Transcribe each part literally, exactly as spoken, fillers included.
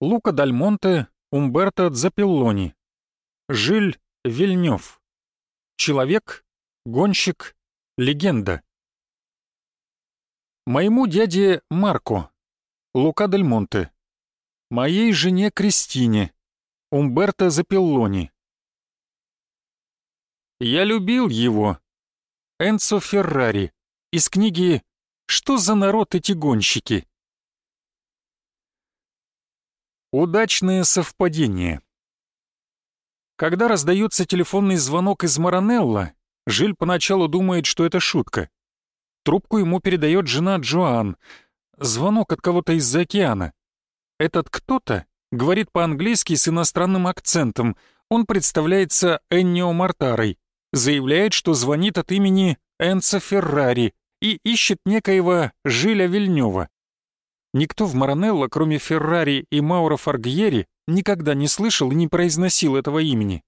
Лука Даль Монте, Умберто Дзапеллони. Жиль Вильнёв. Человек, гонщик, легенда. Моему дяде Марко, Лука Даль Монте. Моей жене Кристине, Умберто Запеллони. Я любил его, Энцо Феррари, из книги «Что за народ эти гонщики?». Удачное совпадение. Когда раздается телефонный звонок из Маранелло, Жиль поначалу думает, что это шутка. Трубку ему передает жена Джоан. Звонок от кого-то из-за океана. Этот кто-то говорит по-английски с иностранным акцентом. Он представляется Эннио Мартарой, заявляет, что звонит от имени Энцо Феррари и ищет некоего Жиля Вильнёва. Никто в Маранелло, кроме Феррари и Мауро Фаргьери, никогда не слышал и не произносил этого имени.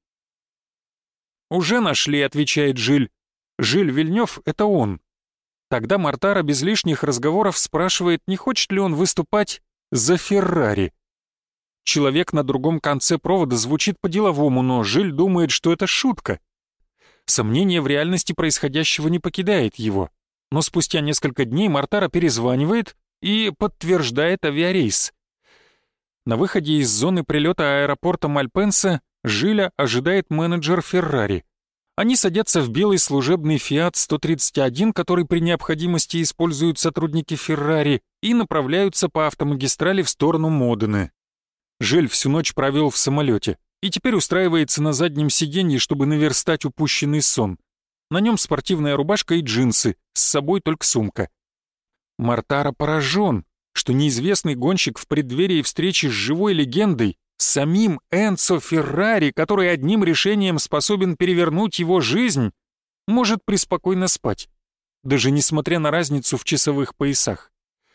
«Уже нашли», — отвечает Жиль. «Жиль Вильнёв — это он». Тогда Мартара без лишних разговоров спрашивает, не хочет ли он выступать за Феррари. Человек на другом конце провода звучит по-деловому, но Жиль думает, что это шутка. Сомнение в реальности происходящего не покидает его, но спустя несколько дней Мартара перезванивает и подтверждает авиарейс. На выходе из зоны прилета аэропорта Мальпенса Жиля ожидает менеджер Феррари. Они садятся в белый служебный Фиат сто тридцать один, который при необходимости используют сотрудники Феррари, и направляются по автомагистрали в сторону Модены. Жиль всю ночь провел в самолете и теперь устраивается на заднем сиденье, чтобы наверстать упущенный сон. На нем спортивная рубашка и джинсы, с собой только сумка. Мартара поражен, что неизвестный гонщик в преддверии встречи с живой легендой, самим Энцо Феррари, который одним решением способен перевернуть его жизнь, может преспокойно спать, даже несмотря на разницу в часовых поясах.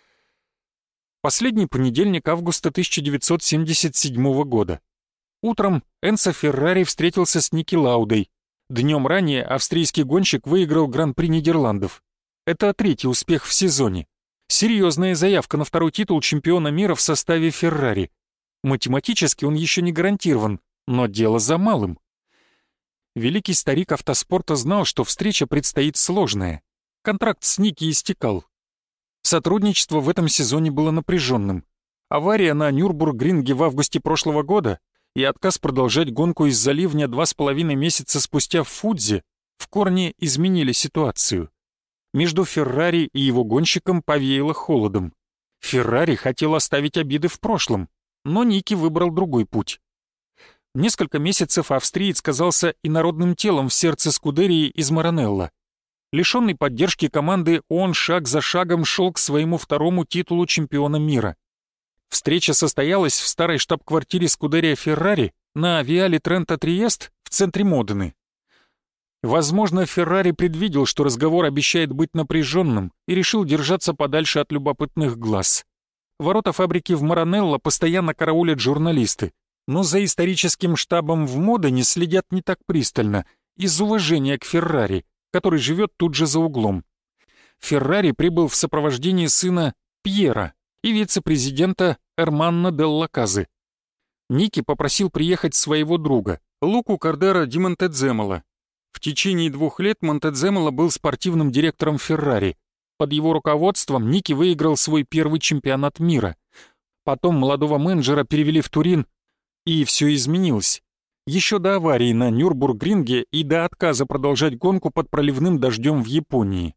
Последний понедельник августа тысяча девятьсот семьдесят седьмого года. Утром Энцо Феррари встретился с Ники Лаудой. Днем ранее австрийский гонщик выиграл Гран-при Нидерландов. Это третий успех в сезоне. Серьезная заявка на второй титул чемпиона мира в составе Феррари. Математически он еще не гарантирован, но дело за малым. Великий старик автоспорта знал, что встреча предстоит сложная. Контракт с Ники истекал. Сотрудничество в этом сезоне было напряженным. Авария на Нюрбургринге в августе прошлого года и отказ продолжать гонку из-за ливня два с половиной месяца спустя в Фудзе в корне изменили ситуацию. Между Феррари и его гонщиком повеяло холодом. Феррари хотел оставить обиды в прошлом, но Ники выбрал другой путь. Несколько месяцев австриец казался инородным телом в сердце Скудерии из Маранелло. Лишенный поддержки команды, он шаг за шагом шел к своему второму титулу чемпиона мира. Встреча состоялась в старой штаб-квартире Скудерия Феррари на Виале Тренто-Триест в центре Модены. Возможно, Феррари предвидел, что разговор обещает быть напряженным, и решил держаться подальше от любопытных глаз. Ворота фабрики в Маранелло постоянно караулят журналисты, но за историческим штабом в Модене следят не так пристально, из уважения к Феррари, который живет тут же за углом. Феррари прибыл в сопровождении сына Пьера и вице-президента Эрманно Делла Казы. Ники попросил приехать своего друга, Луку Кардера ди Монтеземола. В течение двух лет Монтеземола был спортивным директором Феррари. Под его руководством Ники выиграл свой первый чемпионат мира. Потом молодого менеджера перевели в Турин, и все изменилось. Еще до аварии на Нюрбургринге и до отказа продолжать гонку под проливным дождем в Японии.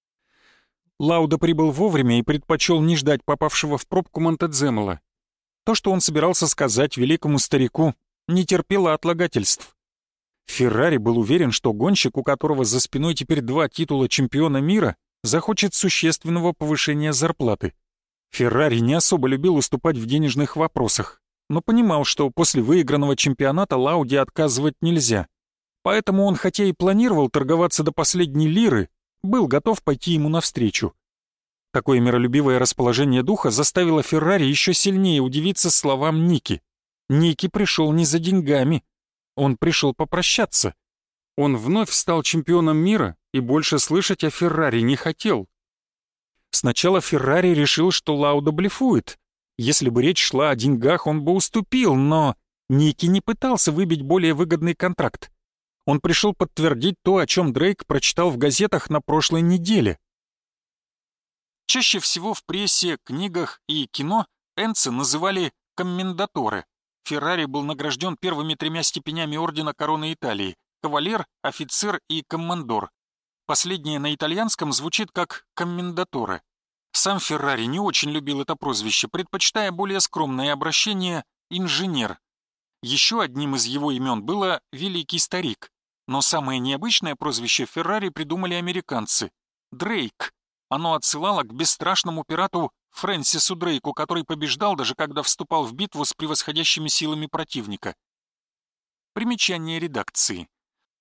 Лауда прибыл вовремя и предпочел не ждать попавшего в пробку Монтеземола. То, что он собирался сказать великому старику, не терпело отлагательств. Феррари был уверен, что гонщик, у которого за спиной теперь два титула чемпиона мира, захочет существенного повышения зарплаты. Феррари не особо любил уступать в денежных вопросах, но понимал, что после выигранного чемпионата Лауде отказывать нельзя. Поэтому он, хотя и планировал торговаться до последней лиры, был готов пойти ему навстречу. Такое миролюбивое расположение духа заставило Феррари еще сильнее удивиться словам Ники. Ники пришел не за деньгами, он пришел попрощаться. Он вновь стал чемпионом мира и больше слышать о Феррари не хотел. Сначала Феррари решил, что Лауда блефует, Если бы речь шла о деньгах, он бы уступил, но Ники не пытался выбить более выгодный контракт. Он пришел подтвердить то, о чем Дрейк прочитал в газетах на прошлой неделе. Чаще всего в прессе, книгах и кино Энца называли «коммендаторе». Феррари был награжден первыми тремя степенями ордена Короны Италии — кавалер, офицер и коммандор. Последнее на итальянском звучит как «коммендаторе». Сам Феррари не очень любил это прозвище, предпочитая более скромное обращение «инженер». Еще одним из его имен было «Великий старик». Но самое необычное прозвище Феррари придумали американцы — Дрейк. Оно отсылало к бесстрашному пирату Фрэнсису Дрейку, который побеждал, даже когда вступал в битву с превосходящими силами противника. Примечание редакции.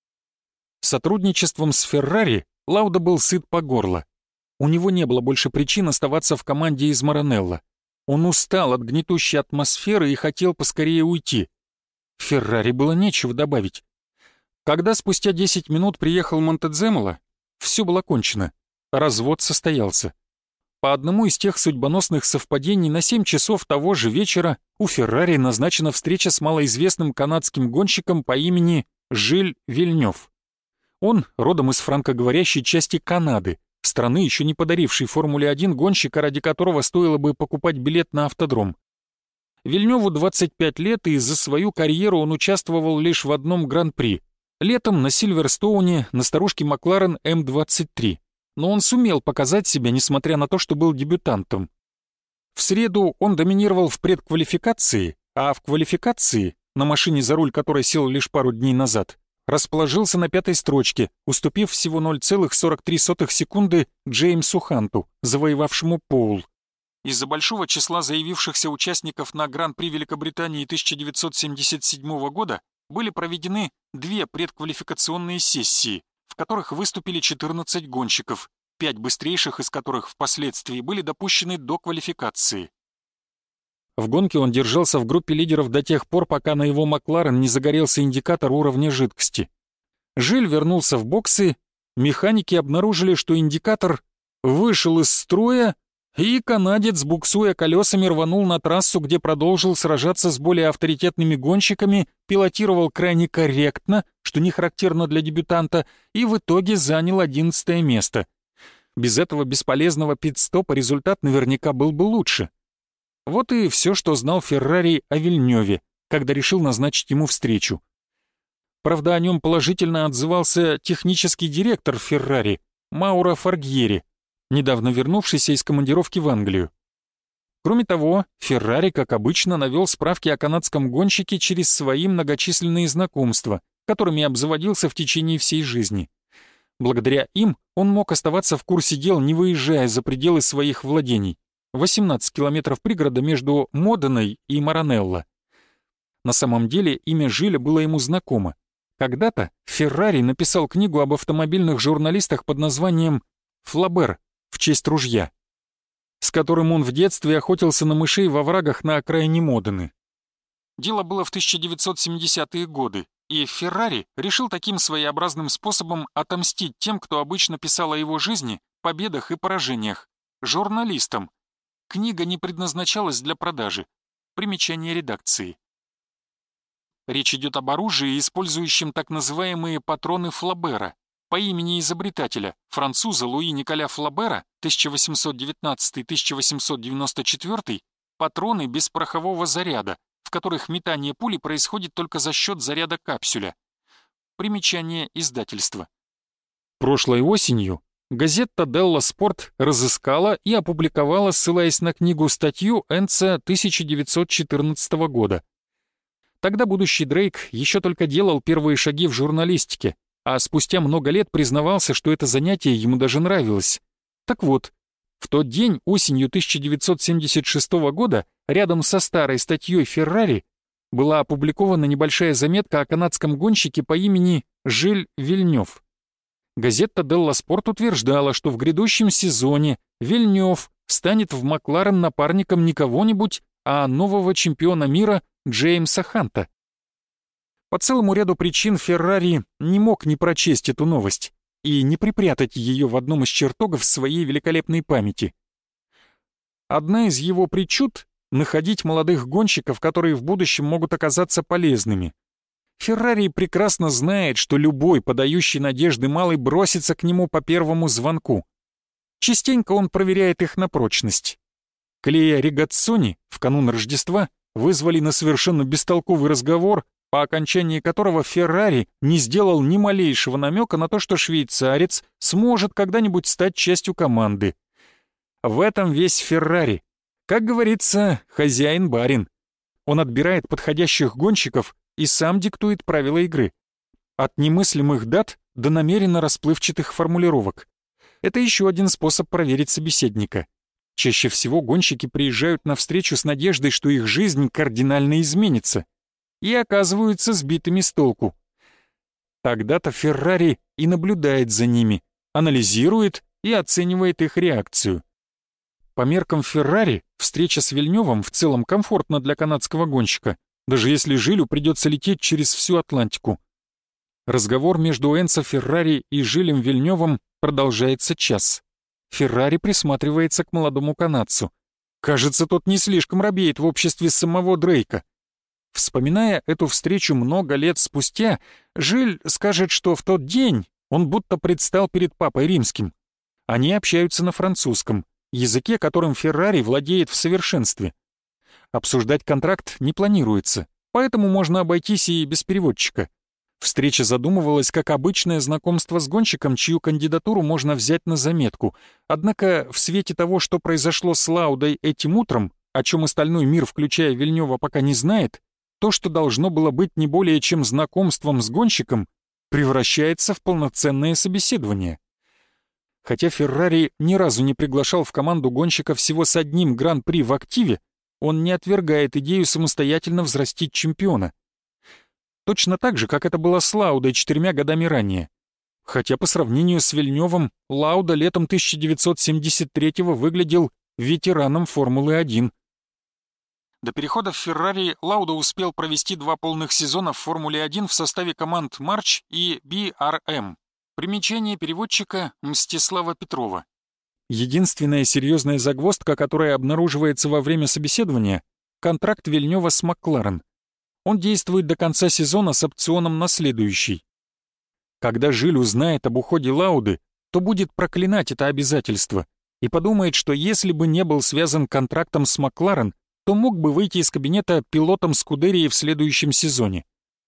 Сотрудничеством с Феррари Лауда был сыт по горло. У него не было больше причин оставаться в команде из Маранелло. Он устал от гнетущей атмосферы и хотел поскорее уйти. Феррари было нечего добавить. Когда спустя десять минут приехал Монтеземоло, все было кончено. Развод состоялся. По одному из тех судьбоносных совпадений на семь часов того же вечера у Феррари назначена встреча с малоизвестным канадским гонщиком по имени Жиль Вильнёв. Он родом из франкоговорящей части Канады, страны, еще не подарившей Формуле один гонщика, ради которого стоило бы покупать билет на автодром. Вильнёву двадцать пять лет, и за свою карьеру он участвовал лишь в одном гран-при. Летом на Сильверстоуне на старушке Макларен эм двадцать три. Но он сумел показать себя, несмотря на то, что был дебютантом. В среду он доминировал в предквалификации, а в квалификации, на машине, за руль которой сел лишь пару дней назад, расположился на пятой строчке, уступив всего ноль целых сорок три сотых секунды Джеймсу Ханту, завоевавшему Поул. Из-за большого числа заявившихся участников на Гран-при Великобритании тысяча девятьсот семьдесят седьмого года были проведены две предквалификационные сессии, в которых выступили четырнадцать гонщиков, пять быстрейших из которых впоследствии были допущены до квалификации. В гонке он держался в группе лидеров до тех пор, пока на его Макларен не загорелся индикатор уровня жидкости. Жиль вернулся в боксы, механики обнаружили, что индикатор вышел из строя, и канадец, буксуя колесами, рванул на трассу, где продолжил сражаться с более авторитетными гонщиками, пилотировал крайне корректно, что не характерно для дебютанта, и в итоге занял одиннадцатое место. Без этого бесполезного пит-стопа результат наверняка был бы лучше. Вот и все, что знал Феррари о Вильнёве, когда решил назначить ему встречу. Правда, о нем положительно отзывался технический директор Феррари Мауро Форгьери, недавно вернувшийся из командировки в Англию. Кроме того, Феррари, как обычно, навел справки о канадском гонщике через свои многочисленные знакомства, которыми обзаводился в течение всей жизни. Благодаря им он мог оставаться в курсе дел, не выезжая за пределы своих владений. восемнадцать километров пригорода между Моденой и Маранелло. На самом деле имя Жиля было ему знакомо. Когда-то Феррари написал книгу об автомобильных журналистах под названием «Флабер» в честь ружья, с которым он в детстве охотился на мышей во врагах на окраине Модены. Дело было в тысяча девятьсот семидесятые годы, и Феррари решил таким своеобразным способом отомстить тем, кто обычно писал о его жизни, победах и поражениях, журналистам. Книга не предназначалась для продажи. Примечание редакции. Речь идет об оружии, использующем так называемые патроны Флабера, по имени изобретателя, француза Луи Николя Флабера, тысяча восемьсот девятнадцатый — тысяча восемьсот девяносто четвёртый, патроны без порохового заряда, в которых метание пули происходит только за счет заряда капсюля. Примечание издательства. Прошлой осенью газета «Делла Спорт» разыскала и опубликовала, ссылаясь на книгу, статью Энца тысяча девятьсот четырнадцатого года. Тогда будущий Дрейк еще только делал первые шаги в журналистике, а спустя много лет признавался, что это занятие ему даже нравилось. Так вот, в тот день, осенью тысяча девятьсот семьдесят шестого года, рядом со старой статьей Феррари была опубликована небольшая заметка о канадском гонщике по имени Жиль Вильнёв. Газета «Делла Спорт» утверждала, что в грядущем сезоне Вильнёв станет в Макларен напарником не кого-нибудь, а нового чемпиона мира Джеймса Ханта. По целому ряду причин Феррари не мог не прочесть эту новость и не припрятать ее в одном из чертогов своей великолепной памяти. Одна из его причуд находить молодых гонщиков, которые в будущем могут оказаться полезными. Феррари прекрасно знает, что любой подающий надежды малый бросится к нему по первому звонку. Частенько он проверяет их на прочность. Клея Ригаццони в канун Рождества вызвали на совершенно бестолковый разговор, по окончании которого Феррари не сделал ни малейшего намека на то, что швейцарец сможет когда-нибудь стать частью команды. В этом весь Феррари. Как говорится, хозяин-барин. Он отбирает подходящих гонщиков и сам диктует правила игры. От немыслимых дат до намеренно расплывчатых формулировок. Это еще один способ проверить собеседника. Чаще всего гонщики приезжают на встречу с надеждой, что их жизнь кардинально изменится, и оказываются сбитыми с толку. Тогда-то Феррари и наблюдает за ними, анализирует и оценивает их реакцию. По меркам Феррари, встреча с Вильнёвым в целом комфортна для канадского гонщика, даже если Жилю придется лететь через всю Атлантику. Разговор между Энцо Феррари и Жилем Вильнёвым продолжается час. Феррари присматривается к молодому канадцу. Кажется, тот не слишком робеет в обществе самого Дрейка. Вспоминая эту встречу много лет спустя, Жиль скажет, что в тот день он будто предстал перед папой римским. Они общаются на французском, языке, которым Феррари владеет в совершенстве. Обсуждать контракт не планируется, поэтому можно обойтись и без переводчика. Встреча задумывалась как обычное знакомство с гонщиком, чью кандидатуру можно взять на заметку. Однако в свете того, что произошло с Лаудой этим утром, о чем остальной мир, включая Вильнёва, пока не знает, то, что должно было быть не более чем знакомством с гонщиком, превращается в полноценное собеседование. Хотя Феррари ни разу не приглашал в команду гонщика всего с одним гран-при в активе, он не отвергает идею самостоятельно взрастить чемпиона. Точно так же, как это было с Лаудой четырьмя годами ранее. Хотя по сравнению с Вильнёвым, Лауда летом тысяча девятьсот семьдесят третьего выглядел ветераном Формулы один. До перехода в Феррари Лауда успел провести два полных сезона в Формуле один в составе команд Марч и би ар эм. Примечание переводчика Мстислава Петрова. Единственная серьезная загвоздка, которая обнаруживается во время собеседования — контракт Вильнёва с Макларен. Он действует до конца сезона с опционом на следующий. Когда Жиль узнает об уходе Лауды, то будет проклинать это обязательство и подумает, что если бы не был связан контрактом с Макларен, то мог бы выйти из кабинета пилотом Скудерии в следующем сезоне.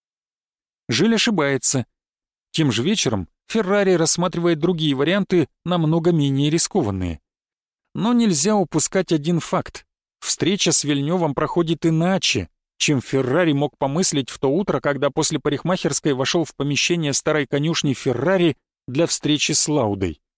Жиль ошибается. Тем же вечером Феррари рассматривает другие варианты, намного менее рискованные. Но нельзя упускать один факт. Встреча с Вильнёвым проходит иначе, чем Феррари мог помыслить в то утро, когда после парикмахерской вошел в помещение старой конюшни Феррари для встречи с Лаудой.